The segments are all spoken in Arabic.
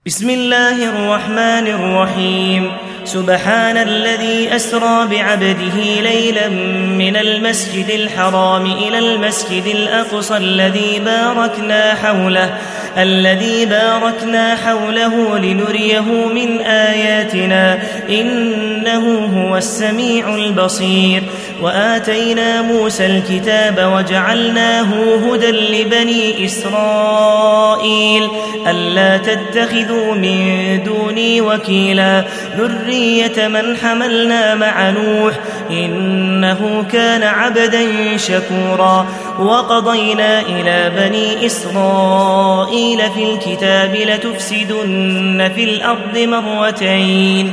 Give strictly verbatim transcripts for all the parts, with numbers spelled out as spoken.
بسم الله الرحمن الرحيم. سبحان الذي أسرى بعبده ليلا من المسجد الحرام إلى المسجد الأقصى الذي باركنا حوله الذي باركنا حوله لنريه من آياتنا إنه هو السميع البصير. وآتينا موسى الكتاب وجعلناه هدى لبني إسرائيل ألا تتخذوا من دوني وكيلا ذرية من حملنا مع نوح إنه كان عبدا شكورا. وقضينا إلى بني إسرائيل في الكتاب لتفسدن في الأرض مرتين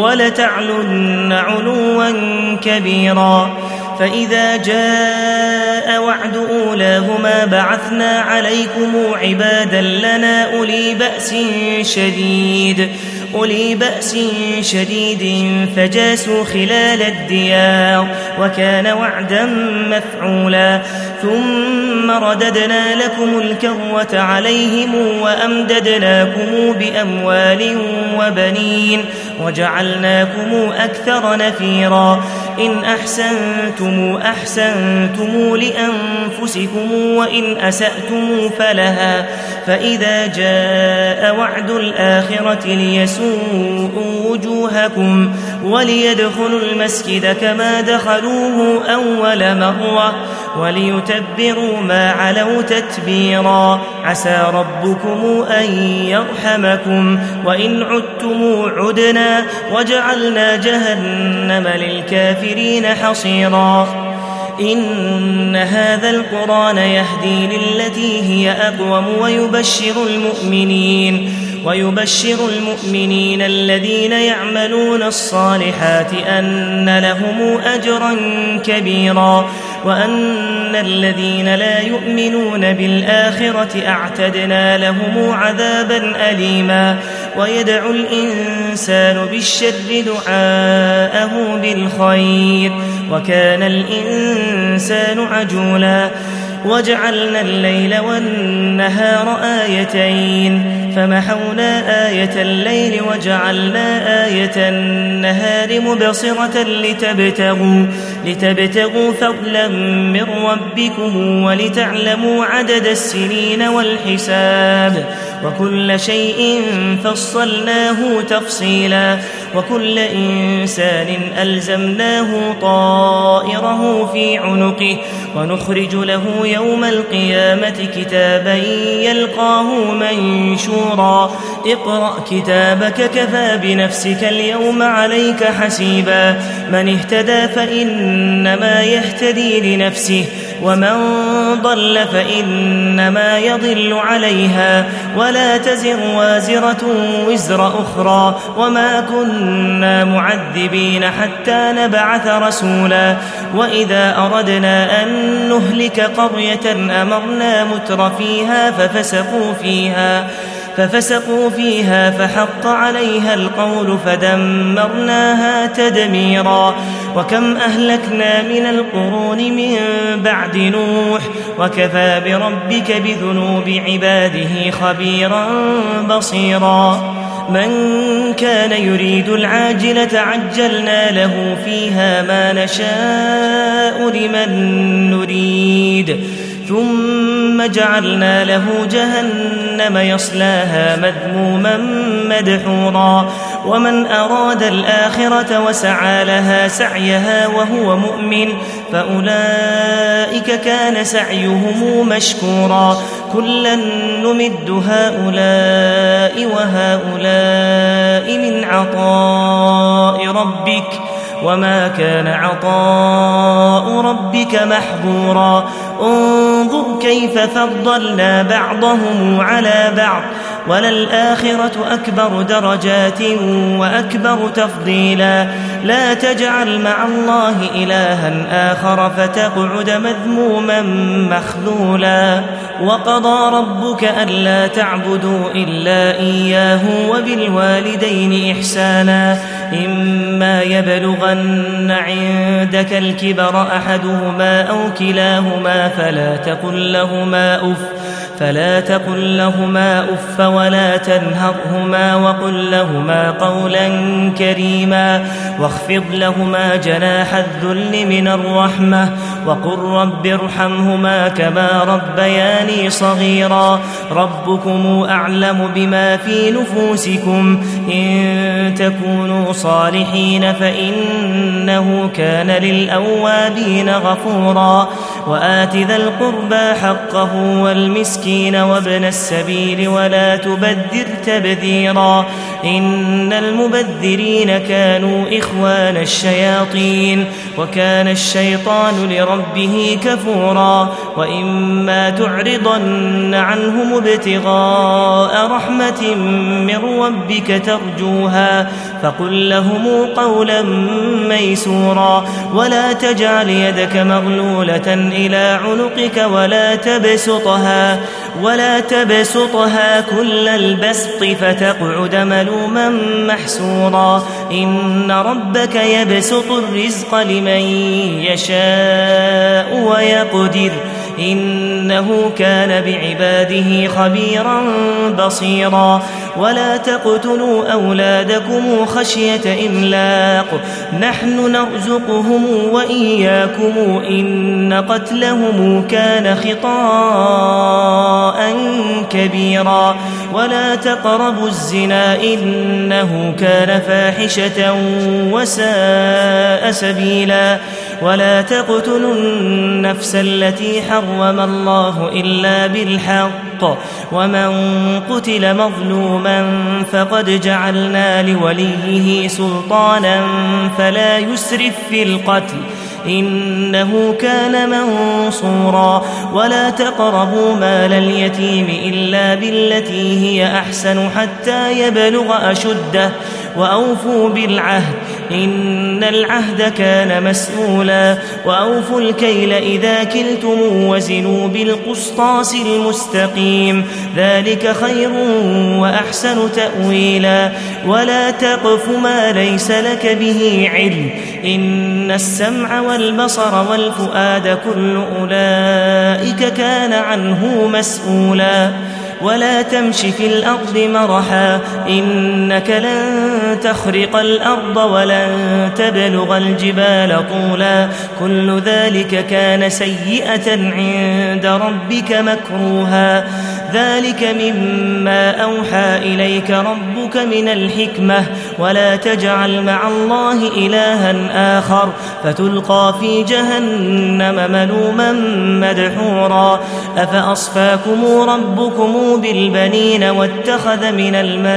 ولتعلن علوا كبيرا. فإذا جاء وعد أولاهما بعثنا عليكم عبادا لنا أولي بأس شديد أولي بأس شديد فجاسوا خلال الديار وكان وعدا مفعولا. ثم رددنا لكم الكرة عليهم وأمددناكم بأموال وبنين وجعلناكم أكثر نفيرا. إن أحسنتم أحسنتم لأنفسكم وإن أسأتم فلها. فإذا جاء وعد الآخرة ليسوءوا وجوهكم وليدخلوا المسجد كما دخلوه أول مرة وليتبروا ما علوا تتبيرا. عسى ربكم أن يرحمكم وإن عدتم عدنا وجعلنا جهنم للكافرين حصيرا. إن هذا القرآن يهدي للتي هي أقوم ويبشر المؤمنين ويبشر المؤمنين الذين يعملون الصالحات أن لهم أجرا كبيرا وأن الذين لا يؤمنون بالآخرة أعتدنا لهم عذابا أليما. ويدعو الإنسان بالشر دعاءه بالخير وكان الإنسان عجولا. وجعلنا الليل والنهار آيتين فمحونا آية الليل وجعلنا آية النهار مبصرة لتبتغوا, لتبتغوا فضلا من ربكم ولتعلموا عدد السنين والحساب وكل شيء فصلناه تفصيلا. وكل إنسان ألزمناه طائره في عنقه ونخرج له يوم القيامة كتابا يلقاه منشورا. اقرأ كتابك كفى بنفسك اليوم عليك حسيبا. من اهتدى فإنما يهتدي لنفسه ومن ضل فإنما يضل عليها ولا تزر وازرة وزر أخرى وما كنا معذبين حتى نبعث رسولا. وإذا أردنا أن نهلك قرية أمرنا متر فيها ففسقوا فيها ففسقوا فيها فحق عليها القول فدمرناها تدميرا. وكم أهلكنا من القرون من بعد نوح وكفى بربك بذنوب عباده خبيرا بصيرا. من كان يريد العاجلة عجلنا له فيها ما نشاء لمن نريد ثم جعلنا له جهنم يصلاها مذموما مدحورا. ومن أراد الآخرة وسعى لها سعيها وهو مؤمن فأولئك كان سعيهم مشكورا. كلا نمد هؤلاء وهؤلاء من عطاء ربك وما كان عطاء ربك محظورا. انظر كيف فضلنا بعضهم على بعض وللآخرة أكبر درجات وأكبر تفضيلا. لا تجعل مع الله إلها آخر فتقعد مذموما مخذولا. وقضى ربك ألا تعبدوا إلا إياه وبالوالدين إحسانا. إما يبلغن عندك الكبر أحدهما أو كلاهما فلا تقل لهما أف فلا تقل لهما أف ولا تنهرهما وقل لهما قولا كريما واخفض لهما جناح الذل من الرحمة وقل رب ارحمهما كما ربياني صغيرا ربكم أعلم بما في نفوسكم إن تكونوا صالحين فإنه كان للأوابين غفورا وآت ذا القربى حقه والمسكين وابن السبيل ولا تبذر تبذيرا إن المبذرين كانوا إخوان الشياطين وكان الشيطان لربه كفورا وإما تعرضن عنهم ابتغاء رحمة من ربك ترجوها فقل لهم قولا ميسورا ولا تجعل يدك مغلولة إلى عنقك ولا تبسطها ولا تبسطها كل البسط فتقعد ملوما محسورا إن ربك يبسط الرزق لمن يشاء ويقدر إنه كان بعباده خبيرا بصيرا ولا تقتلوا أولادكم خشية إملاق نحن نرزقهم وإياكم إن قتلهم كان خطاء كبيرا ولا تقربوا الزنا إنه كان فاحشة وساء سبيلا ولا تقتلوا النفس التي حرم الله إلا بالحق ومن قتل مظلوما فقد جعلنا لوليه سلطانا فلا يسرف في القتل إنه كان منصورا ولا تقربوا مال اليتيم إلا بالتي هي أحسن حتى يبلغ أشده وأوفوا بالعهد إن العهد كان مسؤولا وأوفوا الكيل إذا كلتم وزنوا بالقسطاس المستقيم ذلك خير وأحسن تأويلا ولا تقف ما ليس لك به علم إن السمع والبصر والفؤاد كل أولئك كان عنه مسؤولا ولا تمش في الأرض مرحا إنك لن تخرق الأرض ولن تبلغ الجبال طولا كل ذلك كان سيئة عند ربك مكروها ذلك مما أوحى إليك ربك من الحكمة ولا تجعل مع الله إلها آخر فتلقى في جهنم ملوما مدحورا أفأصفاكم ربكم بالبنين واتخذ من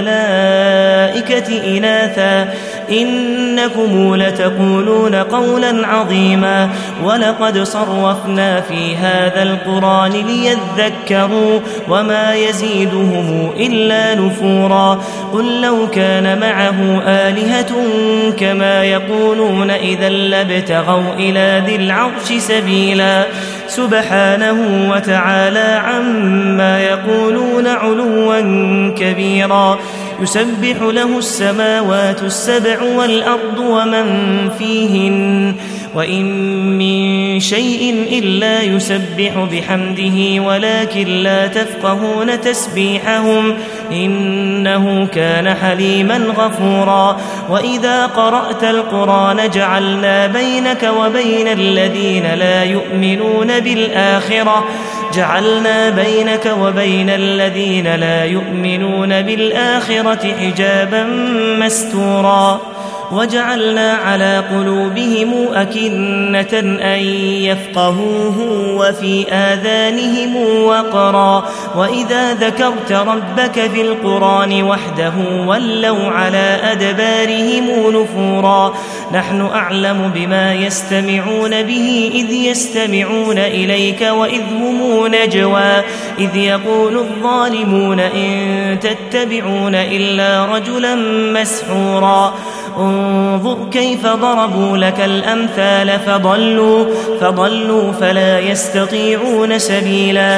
الملائكة إناثا إنكم لتقولون قولا عظيما ولقد صرفنا في هذا القرآن ليذكروا وما يزيدهم إلا نفورا قل لو كان معه آلهة كما يقولون إذا لابتغوا إلى ذي العرش سبيلا سبحانه وتعالى عما يقولون علوا كبيرا يسبح له السماوات السبع والأرض ومن فيهن وإن من شيء إلا يسبح بحمده ولكن لا تفقهون تسبيحهم إنه كان حليما غفورا وإذا قرأت القرآن جعلنا بينك وبين الذين لا يؤمنون بالآخرة جعلنا بينك وبين الذين لا يؤمنون بالآخرة حجابا مستورا وجعلنا على قلوبهم أكنة أن يفقهوه وفي آذانهم وقرا وإذا ذكرت ربك في القرآن وحده ولوا على أدبارهم نفورا نحن أعلم بما يستمعون به إذ يستمعون إليك وإذ هم نجوى إذ يقول الظالمون إن تتبعون إلا رجلا مسحورا انظر كيف ضربوا لك الأمثال فضلوا, فضلوا فلا يستطيعون سبيلا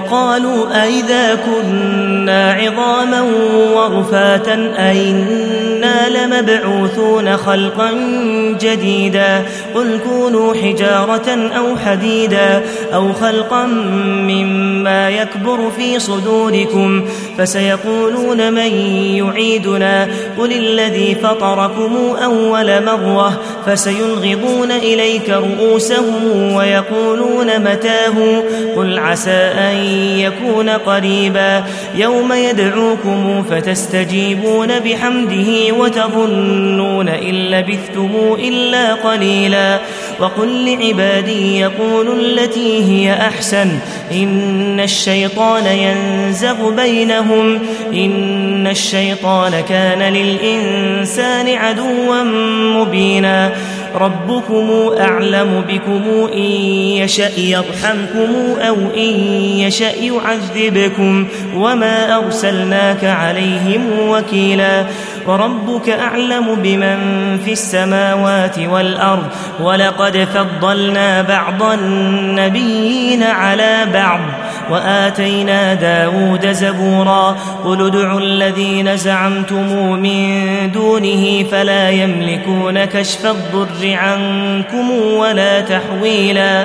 وقالوا أئذا كنا عظاما ورفاتا أئنا إنا لمبعوثون خلقا جديدا قل كونوا حجارة أو حديدا أو خلقا مما يكبر في صدوركم فسيقولون من يعيدنا قل الذي فطركم أول مرة فسينغضون إليك رؤوسهم ويقولون متاه قل عسى أن يكون قريبا يوم يدعوكم فتستجيبون بحمده وتظنون إن لبثتم إلا قليلا وقل لعبادي يقولوا التي هي أحسن إن الشيطان ينزغ بينهم إن الشيطان كان للإنسان عدوا مبينا ربكم أعلم بكم إن يشأ يرحمكم أو إن يشأ يعذبكم وما أرسلناك عليهم وكيلا وربك أعلم بمن في السماوات والأرض ولقد فضلنا بعض النبيين على بعض وآتينا داود زبورا قل ادعوا الذين زعمتم من دونه فلا يملكون كشف الضر عنكم ولا تحويلا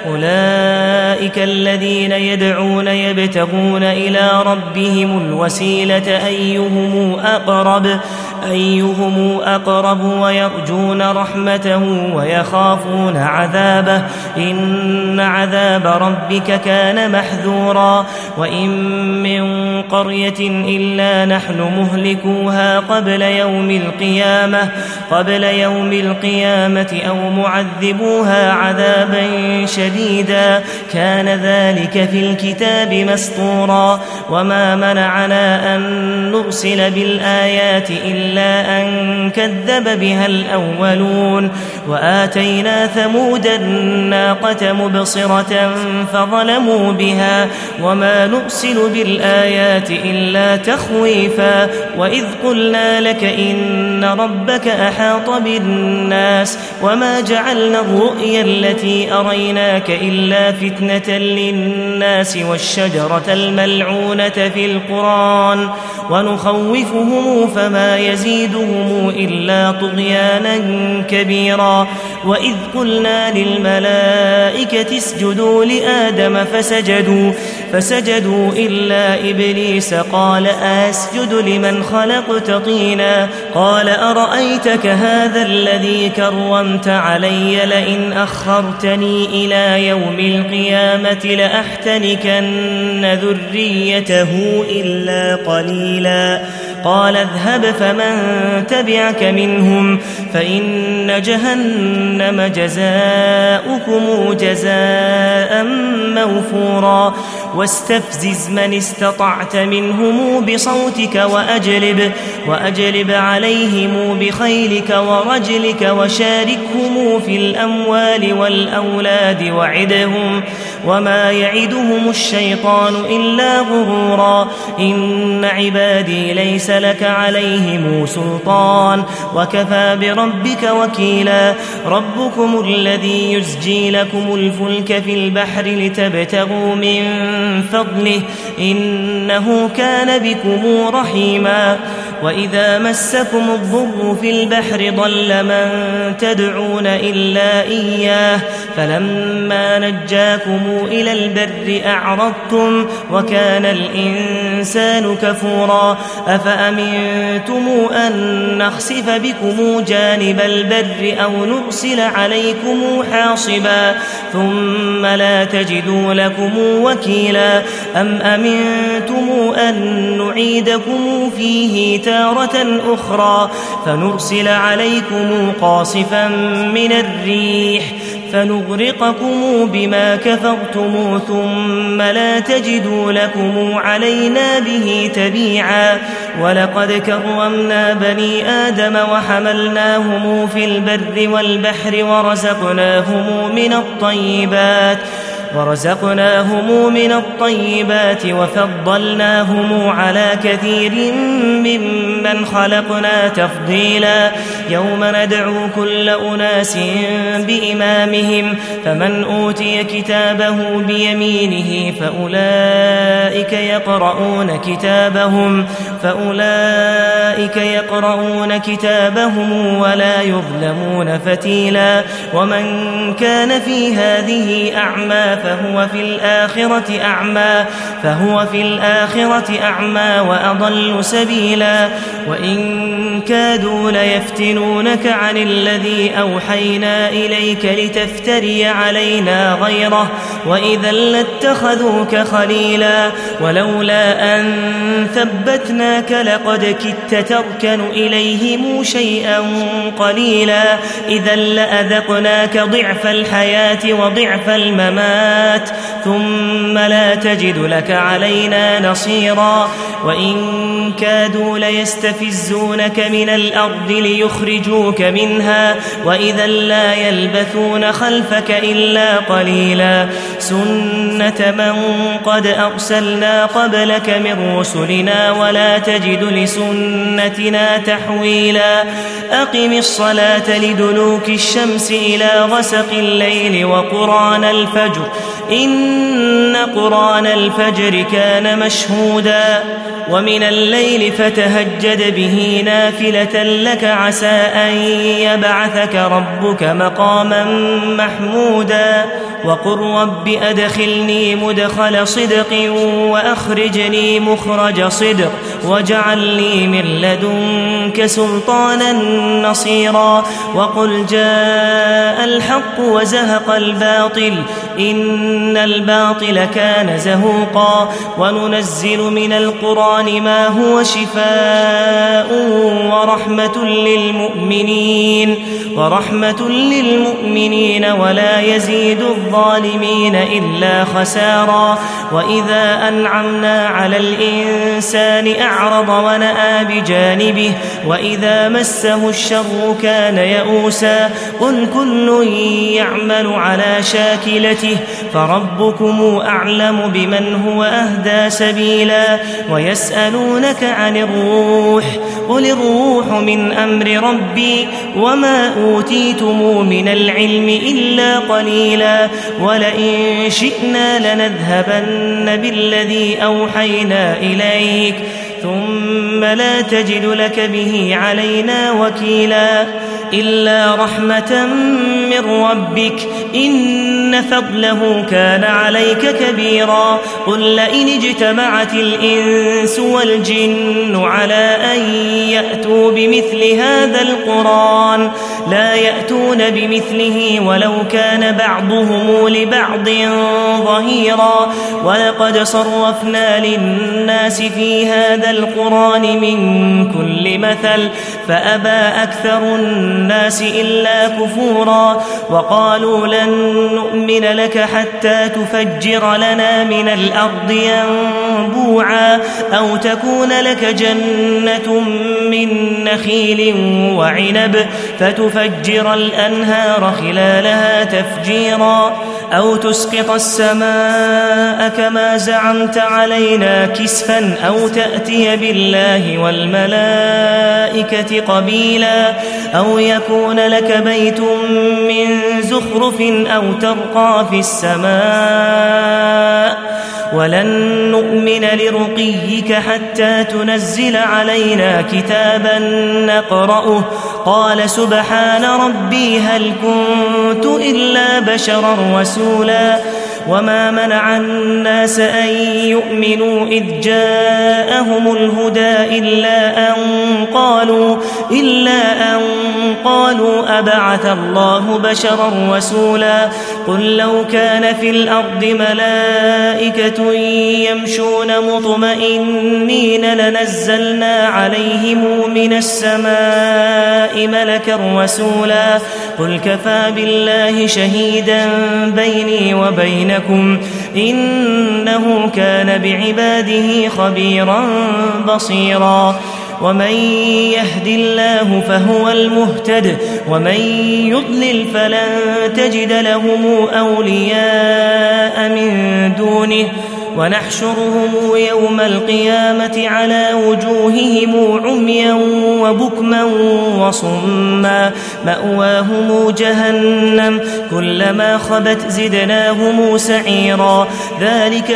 أولئك الذين يدعون يبتغون إلى ربهم الوسيلة أيهم أقرب أيهم أقرب ويرجون رحمته ويخافون عذابه إن عذاب ربك كان محذورا وإن من قرية إلا نحن مهلكوها قبل يوم القيامة قبل يوم القيامة أو معذبوها عذابا شديدا كان ذلك في الكتاب مسطورا وما منعنا أن نرسل بالآيات إلا إلا أن كذب بها الأولون وآتينا ثمود الناقة مبصرة فظلموا بها وما نرسل بالآيات إلا تخويفا وإذ قلنا لك إن ربك أحاط بالناس وما جعلنا الرؤيا التي أريناك إلا فتنة للناس والشجرة الملعونة في القرآن ونخوفهم فما يزيدهم إلا طغيانا كبيرا وإذ قلنا للملائكة اسجدوا لآدم فسجدوا فسجدوا إلا إبليس قال أسجد لمن خلقت طينا قال أرأيتك هذا الذي كرمت علي لئن أخرتني إلى يوم القيامة لأحتنكن ذريته إلا قليلا قال اذهب فمن تبعك منهم فإن جهنم جزاؤكم جزاء موفورا واستفزز من استطعت منهم بصوتك وأجلب, وأجلب عليهم بخيلك ورجلك وشاركهم في الأموال والأولاد وعدهم وما يعدهم الشيطان إلا غرورا إن عبادي ليس لك عليهم سلطان وكفى بربك وكيلا ربكم الذي يزجي لكم الفلك في البحر لتبتغوا من فضله إنه كان بكم رحيما وإذا مسكم الضر في البحر ضل من تدعون إلا إياه فلما نجاكم إلى البر أعرضتم وكان الإنسان كفورا أفأمنتم أن نخسف بكم جانب البر أو نرسل عليكم حاصبا ثم لا تجدوا لكم وكيلا أم أمنتم أن نعيدكم فيه تارة أخرى فنرسل عليكم قاصفا من الريح فنغرقكم بما كفرتم ثم لا تجدوا لكم علينا به تبيعا ولقد كرمنا بني آدم وحملناهم في البر والبحر ورزقناهم من الطيبات ورزقناهم من الطيبات وفضلناهم على كثير ممن خلقنا تفضيلا يوم ندعو كل أناس بإمامهم فمن أوتي كتابه بيمينه فأولئك يقرؤون كتابهم فأولئك أولئك يقرؤون كتابهم ولا يظلمون فتيلا ومن كان في هذه أعمى فهو في الآخرة أعمى فهو في الآخرة أعمى وأضل سبيلا وإن كادوا ليفتنونك عن الذي أوحينا إليك لتفتري علينا غيره وإذا لاتخذوك خليلا ولولا أن ثبتناك لقد كدت تركن إليهم شيئا قليلا إذا لأذقناك ضعف الحياة وضعف الممات ثم لا تجد لك علينا نصيرا وإن كادوا ليستفزونك من الأرض ليخرجوك منها وإذا لا يلبثون خلفك إلا قليلا سنة من قد أرسلنا قبلك من رسلنا ولا تجد لسنتنا تحويلا أقم الصلاة لدلوك الشمس إلى غسق الليل وقرآن الفجر إن قرآن الفجر كان مشهودا ومن الليل فتهجد به نافلة لك عسى أن يبعثك ربك مقاما محمودا وقل رب أدخلني مدخل صدق وأخرجني مخرج صدق واجعل لي من لدنك سلطانا نصيرا وقل جاء الحق وزهق الباطل إن الباطل كان زهوقا وننزل من القرآن ما هو شفاء ورحمة للمؤمنين ورحمة للمؤمنين ولا يزيد الظالمين إلا خسارا وإذا أنعمنا على الإنسان أعرض ونأى بجانبه وإذا مسه الشر كان يئوسا قل كل يعمل على شاكلته فربكم أعلم بمن هو أهدى سبيلا ويسألونك عن الروح قل الروح من أمر ربي وما أوتيتم من العلم إلا قليلا ولئن شئنا لنذهبن بالذي أوحينا إليك ثم لا تجد لك به علينا وكيلا إلا رحمة من ربك إن فضله كان عليك كبيرا قل لئن اجتمعت الإنس والجن على أن يأتوا بمثل هذا القرآن لا يأتون بمثله ولو كان بعضهم لبعض ظهيرا ولقد صرفنا للناس في هذا القرآن من كل مثل فأبى أكثر الناس إلا كفورا وقالوا لن نؤمن لك حتى تفجر لنا من الأرض ينبوعا أو تكون لك جنة من نخيل وعنب فتفجر الأنهار خلالها تفجيرا أو تسقط السماء كما زعمت علينا كسفا أو تأتي بالله والملائكة قبيلا أو يكون لك بيت من زخرف أو ترقى في السماء ولن نؤمن لرقيك حتى تنزل علينا كتابا نقرأه قال سبحان ربي هل كنت إلا بشرا رسولا وما منع الناس أن يؤمنوا إذ جاءهم الهدى إلا أن قالوا إلا أن قالوا أبعث الله بشرا رسولا قل لو كان في الأرض ملائكة يمشون مطمئنين لنزلنا عليهم من السماء ملكا رسولا قل كفى بالله شهيدا بيني وبينكم إنه كان بعباده خبيرا بصيرا ومن يهد الله فهو المهتد ومن يضلل فلن تجد لهم أولياء من دونه ونحشرهم يوم القيامة على وجوههم عميا وبكما وصما مأواهم جهنم كلما خبت زدناهم سعيرا ذلك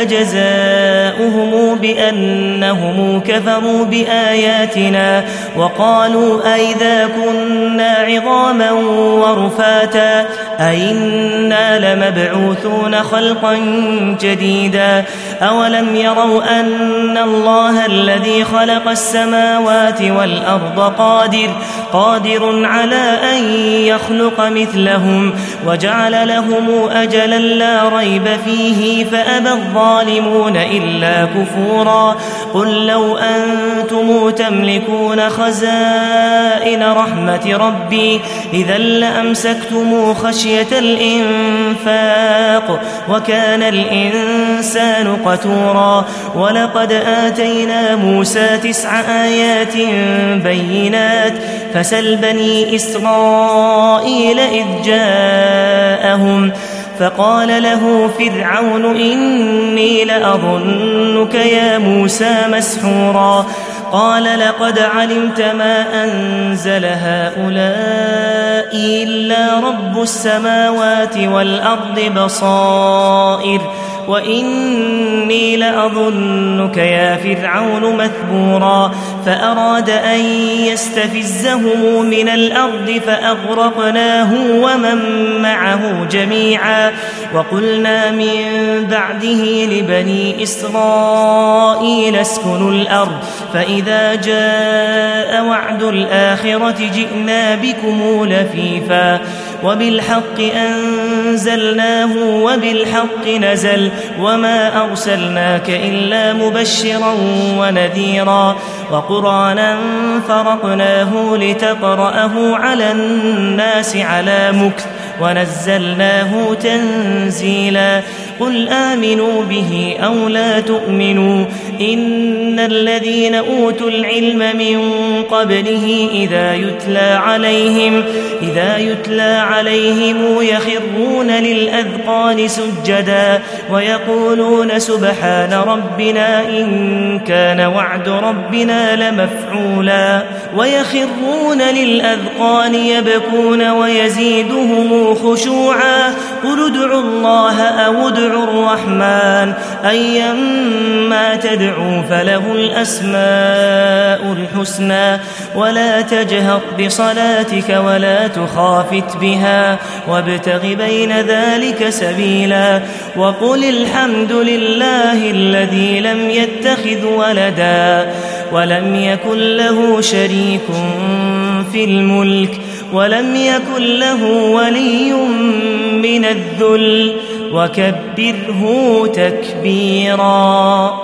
جزاؤهم بأنهم كفروا بآياتنا وقالوا أئذا كنا عظاما ورفاتا أئنا لمبعوثون خلقا جديدا أولم يروا أن الله الذي خلق السماوات والأرض قادر قادر على أن يخلق مثلهم وجعل لهم أجلا لا ريب فيه فأبى الظالمون إلا كفورا قل لو أنتم تملكون خزائن رحمة ربي إذا لأمسكتم خشية الإنفاق وكان الإنسان قتورا ولقد آتينا موسى تسع آيات بينات فسل بني إسرائيل إذ جاءهم فقال له فرعون إني لأظنك يا موسى مسحورا قال لقد علمت ما أنزل هؤلاء إلا رب السماوات والأرض بصائر وإني لأظنك يا فرعون مثبورا فأراد أن يستفزهم من الأرض فأغرقناه ومن معه جميعا وقلنا من بعده لبني إسرائيل اسكنوا الأرض فإذا جاء وعد الآخرة جئنا بكم لفيفا وبالحق أنزلناه وبالحق نزل وما أرسلناك إلا مبشرا ونذيرا وقرآنا فرقناه لتقرأه على الناس على مكث ونزلناه تنزيلا قل آمنوا به أو لا تؤمنوا إن الذين أوتوا العلم من قبله إذا يتلى عليهم إذا يتلى عليهم يخرون للأذقان سجدا ويقولون سبحان ربنا إن كان وعد ربنا لمفعولا ويخرون للأذقان يبكون ويزيدهم خشوعا قل ادعوا الله أو ادعوا الرحمن أيما تدعوا فله الأسماء الحسنى ولا تجهر بصلاتك ولا تخافت بها وابتغ بين ذلك سبيلا وقل الحمد لله الذي لم يتخذ ولدا ولم يكن له شريك في الملك ولم يكن له ولي من الذل وكبره تكبيرا.